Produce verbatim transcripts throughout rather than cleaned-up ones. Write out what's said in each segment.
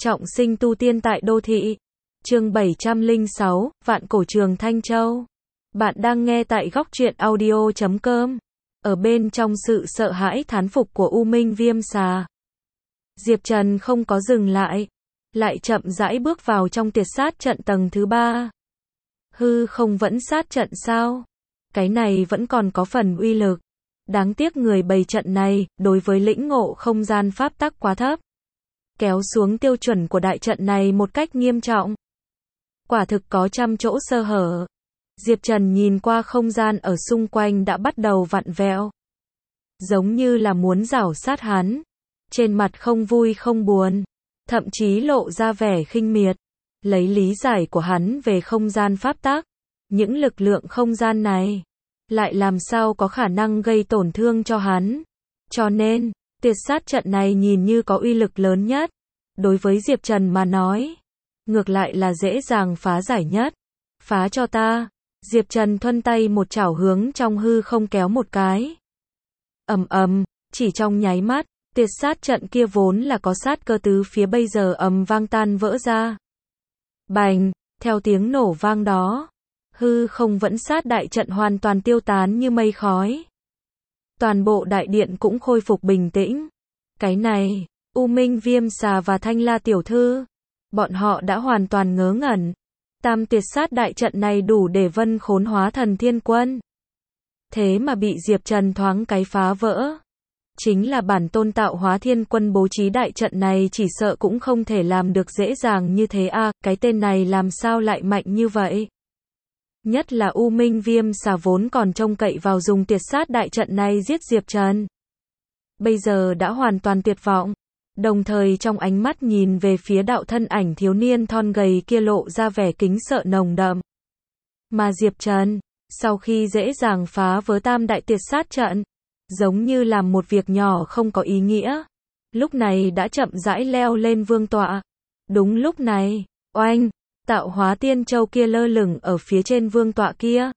Trọng sinh tu tiên tại đô thị. Chương bảy trăm lẻ sáu, Vạn Cổ Trường Thanh Châu. Bạn đang nghe tại góc truyện audio chấm com. Ở bên trong sự sợ hãi thán phục của U Minh Viêm Xà, Diệp Trần không có dừng lại, lại chậm rãi bước vào trong tiệt sát trận tầng thứ ba. Hư không vẫn sát trận sao? Cái này vẫn còn có phần uy lực. Đáng tiếc người bày trận này, đối với lĩnh ngộ không gian pháp tắc quá thấp, kéo xuống tiêu chuẩn của đại trận này một cách nghiêm trọng. Quả thực có trăm chỗ sơ hở. Diệp Trần nhìn qua không gian ở xung quanh đã bắt đầu vặn vẹo, giống như là muốn rảo sát hắn. Trên mặt không vui không buồn, thậm chí lộ ra vẻ khinh miệt. Lấy lý giải của hắn về không gian pháp tắc, những lực lượng không gian này lại làm sao có khả năng gây tổn thương cho hắn. Cho nên, tiệt sát trận này nhìn như có uy lực lớn nhất. Đối với Diệp Trần mà nói, ngược lại là dễ dàng phá giải nhất. Phá cho ta. Diệp Trần thuân tay một chảo hướng trong hư không kéo một cái. Ầm ầm, chỉ trong nháy mắt, tiệt sát trận kia vốn là có sát cơ tứ phía bây giờ ầm vang tan vỡ ra. Bành, theo tiếng nổ vang đó, hư không vẫn sát đại trận hoàn toàn tiêu tán như mây khói. Toàn bộ đại điện cũng khôi phục bình tĩnh. Cái này, U Minh Viêm Xà và Thanh La tiểu thư, bọn họ đã hoàn toàn ngớ ngẩn. Tam tiệt sát đại trận này đủ để vân khốn hóa thần thiên quân. Thế mà bị Diệp Trần thoáng cái phá vỡ. Chính là bản tôn tạo hóa thiên quân bố trí đại trận này chỉ sợ cũng không thể làm được dễ dàng như thế à, cái tên này làm sao lại mạnh như vậy. Nhất là U Minh Viêm Xà vốn còn trông cậy vào dùng tiệt sát đại trận này giết Diệp Trần. Bây giờ đã hoàn toàn tuyệt vọng. Đồng thời trong ánh mắt nhìn về phía đạo thân ảnh thiếu niên thon gầy kia lộ ra vẻ kính sợ nồng đậm. Mà Diệp Trần, sau khi dễ dàng phá vỡ tam đại tiệt sát trận, giống như làm một việc nhỏ không có ý nghĩa, lúc này đã chậm rãi leo lên vương tọa. Đúng lúc này, oanh, tạo hóa tiên châu kia lơ lửng ở phía trên vương tọa kia,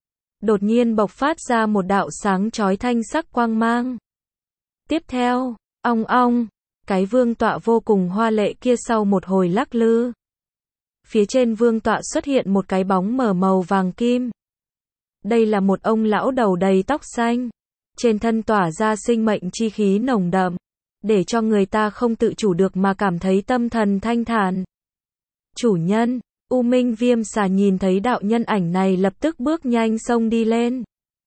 đột nhiên bộc phát ra một đạo sáng chói thanh sắc quang mang. Tiếp theo, ong ong, cái vương tọa vô cùng hoa lệ kia sau một hồi lắc lư, phía trên vương tọa xuất hiện một cái bóng mờ màu vàng kim. Đây là một ông lão đầu đầy tóc xanh, trên thân tỏa ra sinh mệnh chi khí nồng đậm, để cho người ta không tự chủ được mà cảm thấy tâm thần thanh thản. Chủ nhân, U Minh Viêm Xà nhìn thấy đạo nhân ảnh này lập tức bước nhanh xông đi lên.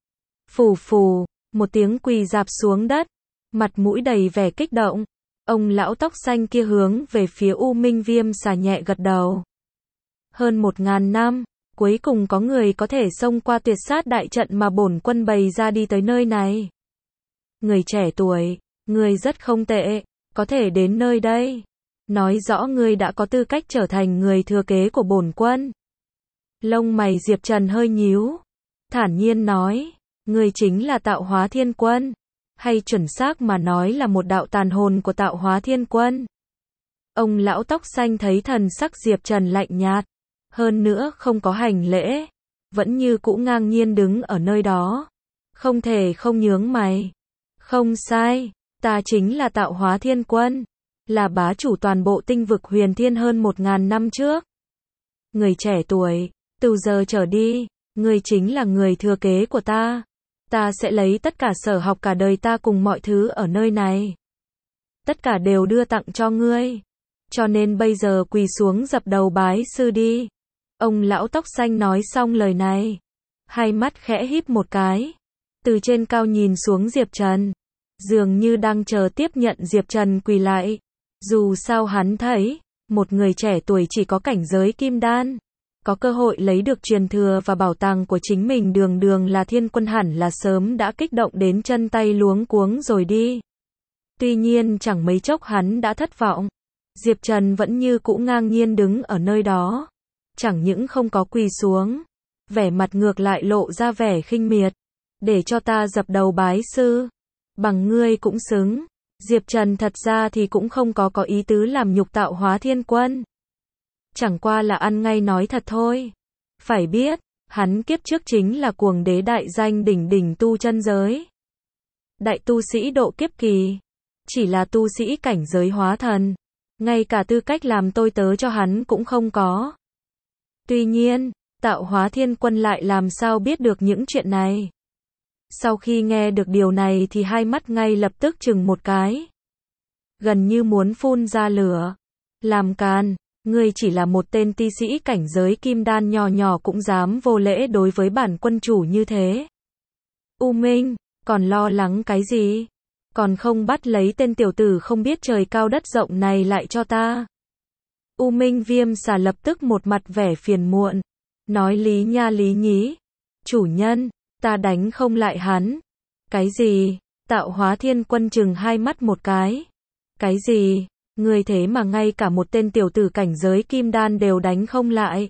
Phù phù, một tiếng quỳ rạp xuống đất, mặt mũi đầy vẻ kích động. Ông lão tóc xanh kia hướng về phía U Minh Viêm Xà nhẹ gật đầu. Hơn một ngàn năm, cuối cùng có người có thể xông qua tuyệt sát đại trận mà bổn quân bày ra đi tới nơi này. Người trẻ tuổi, người rất không tệ, có thể đến nơi đây, nói rõ ngươi đã có tư cách trở thành người thừa kế của bổn quân. Lông mày Diệp Trần hơi nhíu, thản nhiên nói, ngươi chính là tạo hóa thiên quân, hay chuẩn xác mà nói là một đạo tàn hồn của tạo hóa thiên quân. Ông lão tóc xanh thấy thần sắc Diệp Trần lạnh nhạt, hơn nữa không có hành lễ, vẫn như cũ ngang nhiên đứng ở nơi đó, không thể không nhướng mày. Không sai, ta chính là tạo hóa thiên quân, là bá chủ toàn bộ tinh vực huyền thiên hơn một ngàn năm trước. Người trẻ tuổi, từ giờ trở đi, ngươi chính là người thừa kế của ta. Ta sẽ lấy tất cả sở học cả đời ta cùng mọi thứ ở nơi này, tất cả đều đưa tặng cho ngươi. Cho nên bây giờ quỳ xuống dập đầu bái sư đi. Ông lão tóc xanh nói xong lời này, hai mắt khẽ híp một cái, từ trên cao nhìn xuống Diệp Trần, dường như đang chờ tiếp nhận Diệp Trần quỳ lại. Dù sao hắn thấy, một người trẻ tuổi chỉ có cảnh giới kim đan, có cơ hội lấy được truyền thừa và bảo tàng của chính mình đường đường là thiên quân hẳn là sớm đã kích động đến chân tay luống cuống rồi đi. Tuy nhiên chẳng mấy chốc hắn đã thất vọng. Diệp Trần vẫn như cũ ngang nhiên đứng ở nơi đó, chẳng những không có quỳ xuống, vẻ mặt ngược lại lộ ra vẻ khinh miệt. Để cho ta dập đầu bái sư, bằng ngươi cũng xứng. Diệp Trần thật ra thì cũng không có có ý tứ làm nhục tạo hóa thiên quân, chẳng qua là ăn ngay nói thật thôi. Phải biết, hắn kiếp trước chính là cuồng đế đại danh đỉnh đỉnh tu chân giới, đại tu sĩ độ kiếp kỳ, chỉ là tu sĩ cảnh giới hóa thần, ngay cả tư cách làm tôi tớ cho hắn cũng không có. Tuy nhiên, Tạo Hóa Thiên Quân lại làm sao biết được những chuyện này. Sau khi nghe được điều này thì hai mắt ngay lập tức chừng một cái. Gần như muốn phun ra lửa. Làm càn, ngươi chỉ là một tên ti sĩ cảnh giới kim đan nhỏ nhỏ cũng dám vô lễ đối với bản quân chủ như thế. U Minh, còn lo lắng cái gì? Còn không bắt lấy tên tiểu tử không biết trời cao đất rộng này lại cho ta. U Minh Viêm Xà lập tức một mặt vẻ phiền muộn. Nói lý nha lý nhí. Chủ nhân, ta đánh không lại hắn. Cái gì? Tạo Hóa Thiên Quân chừng hai mắt một cái. Cái gì? Ngươi thế mà ngay cả một tên tiểu tử cảnh giới kim đan đều đánh không lại.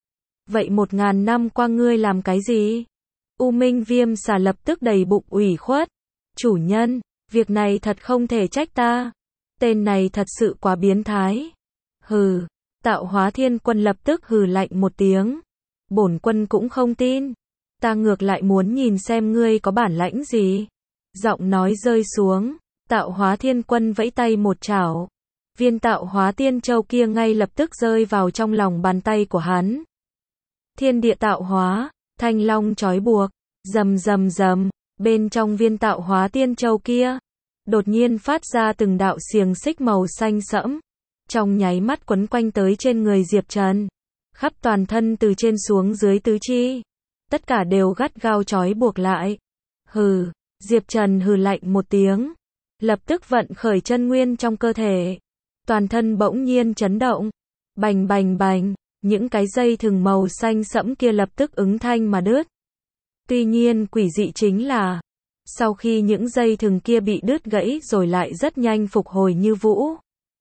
Vậy một ngàn năm qua ngươi làm cái gì? U Minh Viêm Xà lập tức đầy bụng ủy khuất. Chủ nhân, việc này thật không thể trách ta. Tên này thật sự quá biến thái. Hừ, Tạo Hóa Thiên Quân lập tức hừ lạnh một tiếng. Bổn quân cũng không tin. Ta ngược lại muốn nhìn xem ngươi có bản lãnh gì. Giọng nói rơi xuống, Tạo Hóa Thiên Quân vẫy tay một chảo. Viên Tạo Hóa Tiên Châu kia ngay lập tức rơi vào trong lòng bàn tay của hắn. Thiên địa tạo hóa, thanh long trói buộc, rầm rầm rầm, bên trong viên Tạo Hóa Tiên Châu kia, đột nhiên phát ra từng đạo xiềng xích màu xanh sẫm, trong nháy mắt quấn quanh tới trên người Diệp Trần, khắp toàn thân từ trên xuống dưới tứ chi, tất cả đều gắt gao trói buộc lại. Hừ, Diệp Trần hừ lạnh một tiếng, lập tức vận khởi chân nguyên trong cơ thể, toàn thân bỗng nhiên chấn động, bành bành bành, những cái dây thừng màu xanh sẫm kia lập tức ứng thanh mà đứt. Tuy nhiên quỷ dị chính là, sau khi những dây thừng kia bị đứt gãy rồi lại rất nhanh phục hồi như vũ.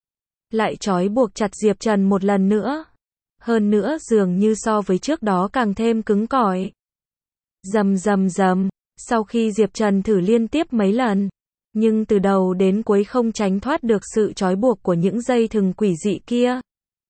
Lại trói buộc chặt Diệp Trần một lần nữa. Hơn nữa dường như so với trước đó càng thêm cứng cỏi. Rầm rầm rầm, sau khi Diệp Trần thử liên tiếp mấy lần, nhưng từ đầu đến cuối không tránh thoát được sự trói buộc của những dây thừng quỷ dị kia.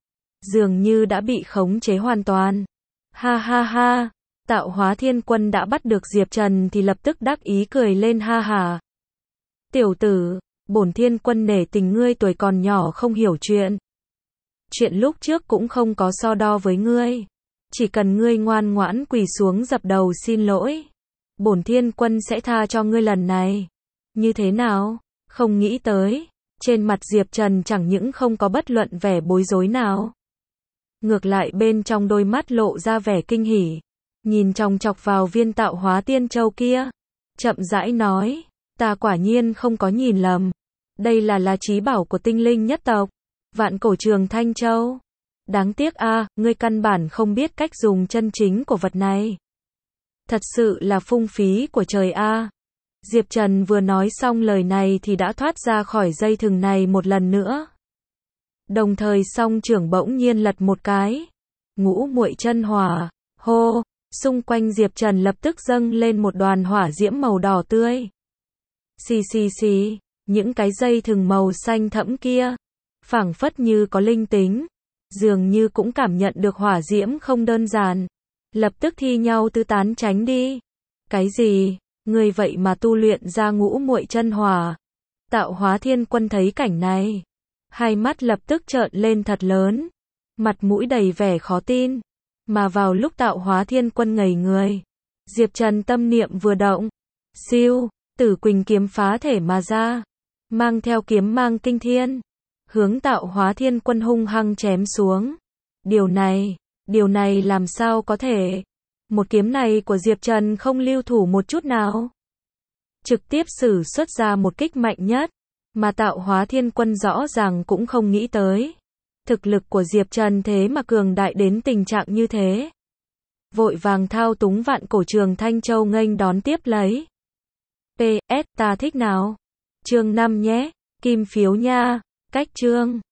Dường như đã bị khống chế hoàn toàn. Ha ha ha, Tạo Hóa Thiên Quân đã bắt được Diệp Trần thì lập tức đắc ý cười lên ha ha. Tiểu tử, bổn Thiên Quân nể tình ngươi tuổi còn nhỏ không hiểu chuyện. Chuyện lúc trước cũng không có so đo với ngươi. Chỉ cần ngươi ngoan ngoãn quỳ xuống dập đầu xin lỗi, bổn Thiên Quân sẽ tha cho ngươi lần này. Như thế nào? Không nghĩ tới, trên mặt Diệp Trần chẳng những không có bất luận vẻ bối rối nào. Ngược lại bên trong đôi mắt lộ ra vẻ kinh hỉ, nhìn chòng chọc vào viên Tạo Hóa Tiên Châu kia, chậm rãi nói, ta quả nhiên không có nhìn lầm. Đây là là chí bảo của tinh linh nhất tộc, Vạn Cổ Trường Thanh Châu. Đáng tiếc a, à, ngươi căn bản không biết cách dùng chân chính của vật này. Thật sự là phung phí của trời a. À. Diệp Trần vừa nói xong lời này thì đã thoát ra khỏi dây thừng này một lần nữa. Đồng thời song trưởng bỗng nhiên lật một cái. Ngũ muội chân hỏa, hô, xung quanh Diệp Trần lập tức dâng lên một đoàn hỏa diễm màu đỏ tươi. Xì xì xì, những cái dây thừng màu xanh thẫm kia, phảng phất như có linh tính, dường như cũng cảm nhận được hỏa diễm không đơn giản, lập tức thi nhau tứ tán tránh đi. Cái gì? Ngươi vậy mà tu luyện ra ngũ muội chân hỏa? Tạo Hóa Thiên Quân thấy cảnh này, hai mắt lập tức trợn lên thật lớn, mặt mũi đầy vẻ khó tin. Mà vào lúc Tạo Hóa Thiên Quân ngây người, Diệp Trần tâm niệm vừa động, siêu, Tử Quỳnh kiếm phá thể mà ra, mang theo kiếm mang kinh thiên, hướng Tạo Hóa Thiên Quân hung hăng chém xuống. Điều này, điều này làm sao có thể? Một kiếm này của Diệp Trần không lưu thủ một chút nào, trực tiếp sử xuất ra một kích mạnh nhất, mà Tạo Hóa Thiên Quân rõ ràng cũng không nghĩ tới. Thực lực của Diệp Trần thế mà cường đại đến tình trạng như thế. Vội vàng thao túng Vạn Cổ Trường Thanh Châu nghênh đón tiếp lấy. pê ét ta thích nào? Chương năm nhé, kim phiếu nha, cách chương.